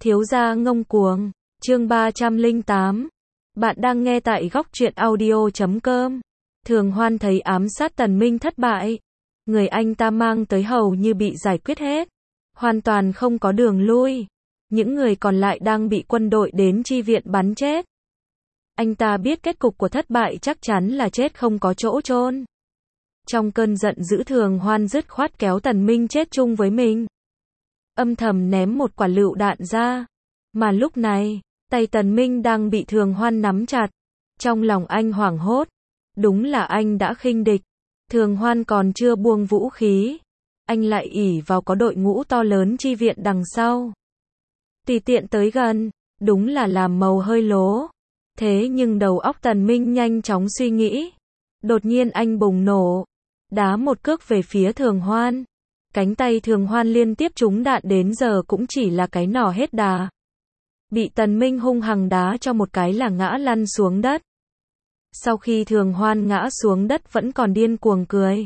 Thiếu gia ngông cuồng, chương 308. Bạn đang nghe tại góc truyện audio.com. Thường Hoan thấy ám sát Tần Minh thất bại. Người anh ta mang tới hầu như bị giải quyết hết. Hoàn toàn không có đường lui. Những người còn lại đang bị quân đội đến chi viện bắn chết. Anh ta biết kết cục của thất bại chắc chắn là chết không có chỗ chôn. Trong cơn giận dữ Thường Hoan dứt khoát kéo Tần Minh chết chung với mình. Âm thầm ném một quả lựu đạn ra. Mà lúc này, tay Tần Minh đang bị Thường Hoan nắm chặt. Trong lòng anh hoảng hốt. Đúng là anh đã khinh địch. Thường Hoan còn chưa buông vũ khí. Anh lại ỷ vào có đội ngũ to lớn chi viện đằng sau. Tùy tiện tới gần, đúng là làm màu hơi lố. Thế nhưng đầu óc Tần Minh nhanh chóng suy nghĩ. Đột nhiên anh bùng nổ. Đá một cước về phía Thường Hoan. Cánh tay Thường Hoan liên tiếp trúng đạn đến giờ cũng chỉ là cái nỏ hết đà. Bị Tần Minh hung hăng đá cho một cái là ngã lăn xuống đất. Sau khi Thường Hoan ngã xuống đất vẫn còn điên cuồng cười.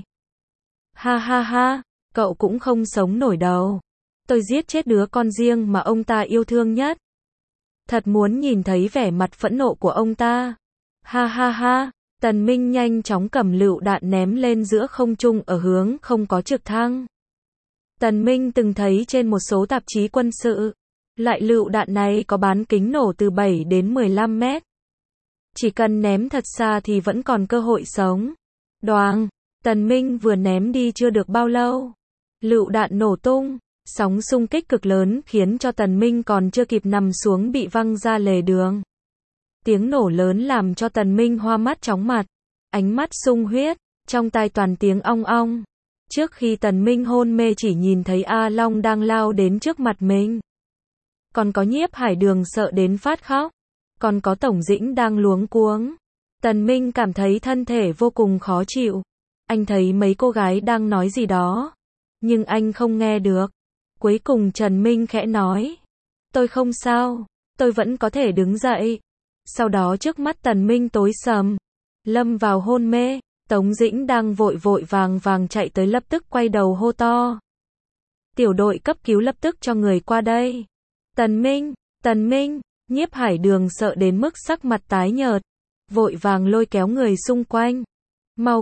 Ha ha ha, cậu cũng không sống nổi đâu. Tôi giết chết đứa con riêng mà ông ta yêu thương nhất. Thật muốn nhìn thấy vẻ mặt phẫn nộ của ông ta. Ha ha ha, Tần Minh nhanh chóng cầm lựu đạn ném lên giữa không trung ở hướng không có trực thăng. Tần Minh từng thấy trên một số tạp chí quân sự, loại lựu đạn này có bán kính nổ từ 7 đến 15 mét. Chỉ cần ném thật xa thì vẫn còn cơ hội sống. Đoàng, Tần Minh vừa ném đi chưa được bao lâu. Lựu đạn nổ tung, sóng xung kích cực lớn khiến cho Tần Minh còn chưa kịp nằm xuống bị văng ra lề đường. Tiếng nổ lớn làm cho Tần Minh hoa mắt chóng mặt, ánh mắt sung huyết, trong tai toàn tiếng ong ong. Trước khi Tần Minh hôn mê chỉ nhìn thấy A Long đang lao đến trước mặt mình. Còn có Nhiếp Hải Đường sợ đến phát khóc. Còn có Tổng Dĩnh đang luống cuống. Tần Minh cảm thấy thân thể vô cùng khó chịu. Anh thấy mấy cô gái đang nói gì đó. Nhưng anh không nghe được. Cuối cùng Trần Minh khẽ nói. Tôi không sao. Tôi vẫn có thể đứng dậy. Sau đó trước mắt Tần Minh tối sầm. Lâm vào hôn mê. Tống Dĩnh đang vội vội vàng vàng chạy tới lập tức quay đầu hô to. Tiểu đội cấp cứu lập tức cho người qua đây. Tần Minh, Nhiếp Hải Đường sợ đến mức sắc mặt tái nhợt. Vội vàng lôi kéo người xung quanh. Mau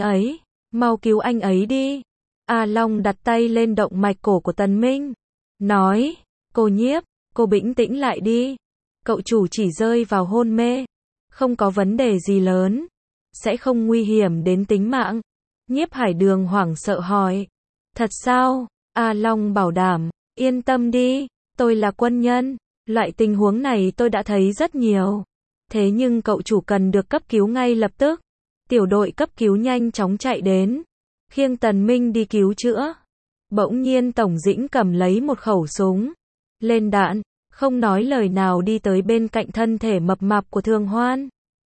cứu anh ấy đi. A Long đặt tay lên động mạch cổ của Tần Minh. Nói, cô Nhiếp, cô bình tĩnh lại đi. Cậu chủ chỉ rơi vào hôn mê. Không có vấn đề gì lớn. Sẽ không nguy hiểm đến tính mạng. Nhiếp Hải Đường hoảng sợ hỏi. Thật sao? A Long bảo đảm. Yên tâm đi, tôi là quân nhân. Loại tình huống này tôi đã thấy rất nhiều. Thế nhưng cậu chủ cần được cấp cứu ngay lập tức. Tiểu đội cấp cứu nhanh chóng chạy đến. Khiêng Tần Minh đi cứu chữa. Bỗng nhiên Tổng Dĩnh cầm lấy một khẩu súng. Lên đạn, không nói lời nào đi tới bên cạnh thân thể mập mạp của Thường Hoan.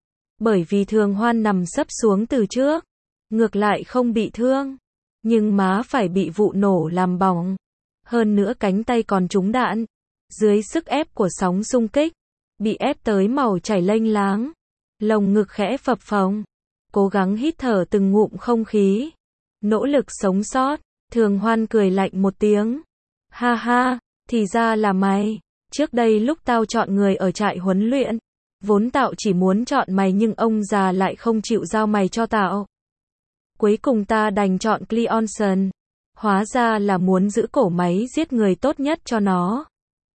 Bởi vì Thường Hoan nằm sấp xuống từ trước. Ngược lại không bị thương. Nhưng má phải bị vụ nổ làm bỏng. Hơn nữa cánh tay còn trúng đạn. Dưới sức ép của sóng xung kích. Bị ép tới màu chảy lênh láng. Lồng ngực khẽ phập phồng. Cố gắng hít thở từng ngụm không khí. Nỗ lực sống sót. Thường Hoan cười lạnh một tiếng. Ha ha, thì ra là mày. Trước đây lúc tao chọn người ở trại huấn luyện. Vốn tao chỉ muốn chọn mày nhưng ông già lại không chịu giao mày cho tao. Cuối cùng ta đành chọn Cleonson. Hóa ra là muốn giữ cổ máy giết người tốt nhất cho nó.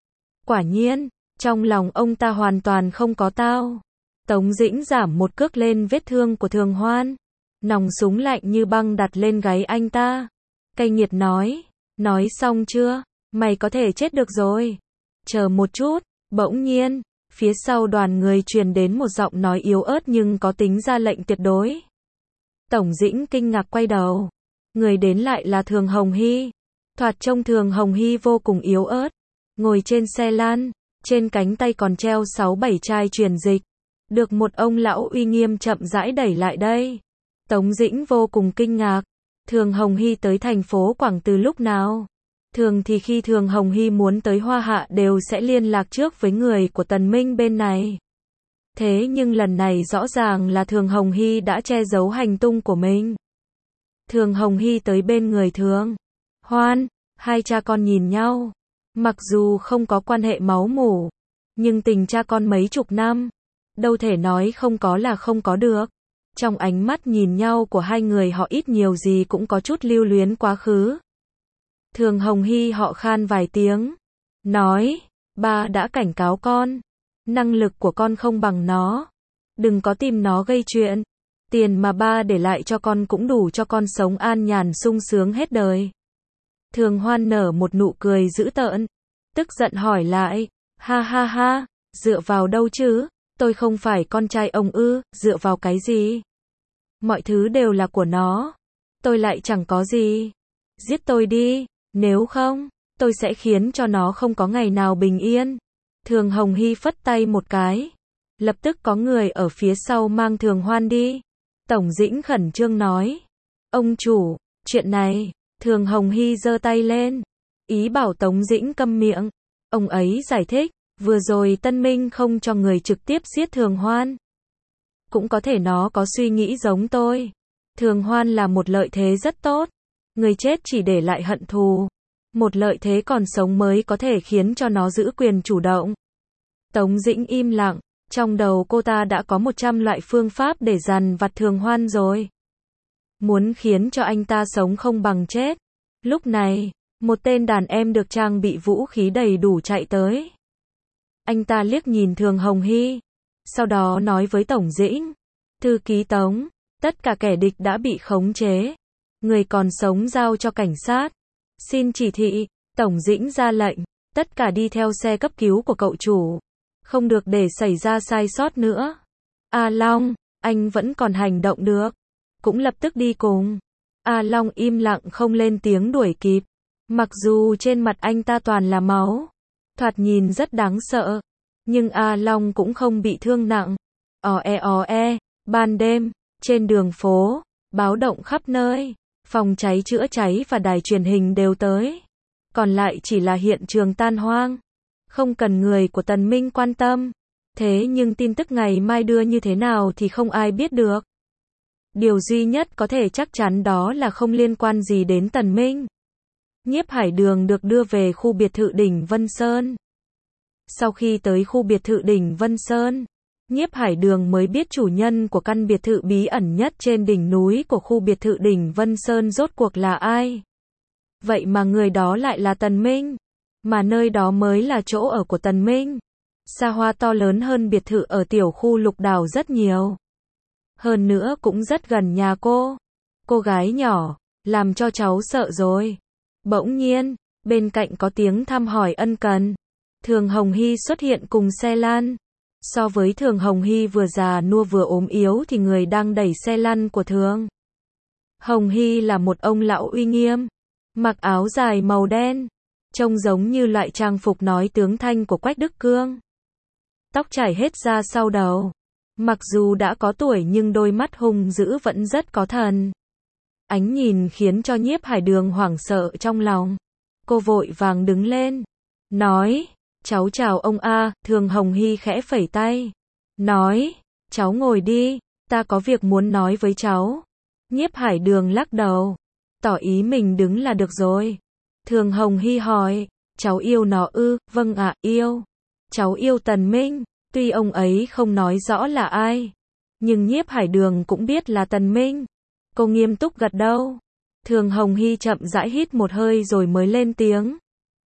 Quả nhiên, trong lòng ông ta hoàn toàn không có tao. Tống Dĩnh giảm một cước lên vết thương của Thường Hoan. Nòng súng lạnh như băng đặt lên gáy anh ta. Cay nghiệt nói. Nói xong chưa? Mày có thể chết được rồi. Chờ một chút. Bỗng nhiên, phía sau đoàn người truyền đến một giọng nói yếu ớt nhưng có tính ra lệnh tuyệt đối. Tổng Dĩnh kinh ngạc quay đầu. Người đến lại là Thường Hồng Hy. Thoạt trông Thường Hồng Hy vô cùng yếu ớt. Ngồi trên xe lăn. Trên cánh tay còn treo 6-7 chai truyền dịch. Được một ông lão uy nghiêm chậm rãi đẩy lại đây. Tống Dĩnh vô cùng kinh ngạc. Thường Hồng Hy tới thành phố Quảng từ lúc nào? Thường thì khi Thường Hồng Hy muốn tới Hoa Hạ đều sẽ liên lạc trước với người của Tần Minh bên này. Thế nhưng lần này rõ ràng là Thường Hồng Hy đã che giấu hành tung của mình. Thường Hồng Hy tới bên người Thường Hoan, hai cha con nhìn nhau. Mặc dù không có quan hệ máu mủ, nhưng tình cha con mấy chục năm, đâu thể nói không có là không có được. Trong ánh mắt nhìn nhau của hai người họ ít nhiều gì cũng có chút lưu luyến quá khứ. Thường Hồng Hy họ khan vài tiếng, nói, ba đã cảnh cáo con, năng lực của con không bằng nó, đừng có tìm nó gây chuyện, tiền mà ba để lại cho con cũng đủ cho con sống an nhàn sung sướng hết đời. Thường Hoan nở một nụ cười dữ tợn, tức giận hỏi lại, ha ha ha, dựa vào đâu chứ, tôi không phải con trai ông ư, dựa vào cái gì? Mọi thứ đều là của nó, tôi lại chẳng có gì. Giết tôi đi, nếu không, tôi sẽ khiến cho nó không có ngày nào bình yên. Thường Hồng Hy phất tay một cái, lập tức có người ở phía sau mang Thường Hoan đi. Tổng Dĩnh khẩn trương nói, ông chủ, chuyện này, Thường Hồng Hy giơ tay lên, ý bảo Tống Dĩnh câm miệng. Ông ấy giải thích, vừa rồi Tân Minh không cho người trực tiếp giết Thường Hoan. Cũng có thể nó có suy nghĩ giống tôi. Thường Hoan là một lợi thế rất tốt. Người chết chỉ để lại hận thù. Một lợi thế còn sống mới có thể khiến cho nó giữ quyền chủ động. Tống Dĩnh im lặng, trong đầu cô ta đã có 100 loại phương pháp để dằn vặt Thường Hoan rồi. Muốn khiến cho anh ta sống không bằng chết. Lúc này, một tên đàn em được trang bị vũ khí đầy đủ chạy tới. Anh ta liếc nhìn Thường Hồng Hy, sau đó nói với Tổng Dĩnh, thư ký Tống, tất cả kẻ địch đã bị khống chế, người còn sống giao cho cảnh sát. Xin chỉ thị. Tổng Dĩnh ra lệnh, tất cả đi theo xe cấp cứu của cậu chủ, không được để xảy ra sai sót nữa. A Long, anh vẫn còn hành động được, cũng lập tức đi cùng. A Long im lặng không lên tiếng đuổi kịp, mặc dù trên mặt anh ta toàn là máu, thoạt nhìn rất đáng sợ, nhưng A Long cũng không bị thương nặng. Ò e, ban đêm, trên đường phố, báo động khắp nơi, phòng cháy chữa cháy và đài truyền hình đều tới. Còn lại chỉ là hiện trường tan hoang, không cần người của Tần Minh quan tâm. Thế nhưng tin tức ngày mai đưa như thế nào thì không ai biết được. Điều duy nhất có thể chắc chắn đó là không liên quan gì đến Tần Minh. Nhiếp Hải Đường được đưa về khu biệt thự đỉnh Vân Sơn. Sau khi tới khu biệt thự đỉnh Vân Sơn, Nhiếp Hải Đường mới biết chủ nhân của căn biệt thự bí ẩn nhất trên đỉnh núi của khu biệt thự đỉnh Vân Sơn rốt cuộc là ai. Vậy mà người đó lại là Tần Minh, mà nơi đó mới là chỗ ở của Tần Minh. Xa hoa to lớn hơn biệt thự ở tiểu khu Lục Đảo rất nhiều. Hơn nữa cũng rất gần nhà cô. Cô gái nhỏ, làm cho cháu sợ rồi. Bỗng nhiên, bên cạnh có tiếng thăm hỏi ân cần. Thường Hồng Hy xuất hiện cùng xe lăn. So với Thường Hồng Hy vừa già nua vừa ốm yếu thì người đang đẩy xe lăn của Thường Hồng Hy là một ông lão uy nghiêm, mặc áo dài màu đen, trông giống như loại trang phục nói tướng thanh của Quách Đức Cương. Tóc chảy hết ra sau đầu. Mặc dù đã có tuổi nhưng đôi mắt hung dữ vẫn rất có thần. Ánh nhìn khiến cho Nhiếp Hải Đường hoảng sợ trong lòng. Cô vội vàng đứng lên, nói, cháu chào ông a. Thường Hồng Hy khẽ phẩy tay, nói, cháu ngồi đi, ta có việc muốn nói với cháu. Nhiếp Hải Đường lắc đầu, tỏ ý mình đứng là được rồi. Thường Hồng Hy hỏi, cháu yêu nó ư? Vâng ạ, yêu. Cháu yêu Tần Minh. Tuy ông ấy không nói rõ là ai, nhưng Nhiếp Hải Đường cũng biết là Tần Minh. Cô nghiêm túc gật đầu. Thường Hồng Hy chậm rãi hít một hơi rồi mới lên tiếng.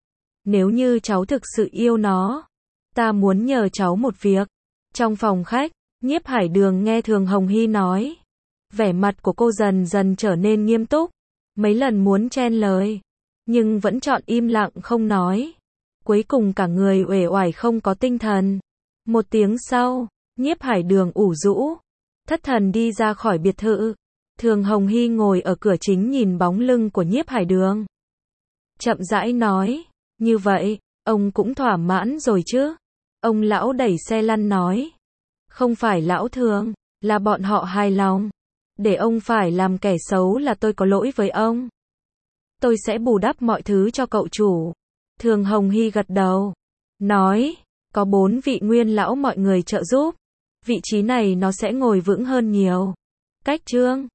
Nếu như cháu thực sự yêu nó, ta muốn nhờ cháu một việc. Trong phòng khách, Nhiếp Hải Đường nghe Thường Hồng Hy nói. Vẻ mặt của cô dần dần trở nên nghiêm túc. Mấy lần muốn chen lời, nhưng vẫn chọn im lặng không nói. Cuối cùng cả người uể oải không có tinh thần. Một tiếng sau, Nhiếp Hải Đường ủ rũ, thất thần đi ra khỏi biệt thự. Thường Hồng Hy ngồi ở cửa chính nhìn bóng lưng của Nhiếp Hải Đường. Chậm rãi nói, như vậy, ông cũng thỏa mãn rồi chứ? Ông lão đẩy xe lăn nói. Không phải lão Thường, là bọn họ hài lòng. Để ông phải làm kẻ xấu là tôi có lỗi với ông. Tôi sẽ bù đắp mọi thứ cho cậu chủ. Thường Hồng Hy gật đầu, nói, có 4 vị nguyên lão mọi người trợ giúp. Vị trí này nó sẽ ngồi vững hơn nhiều. Cách Trương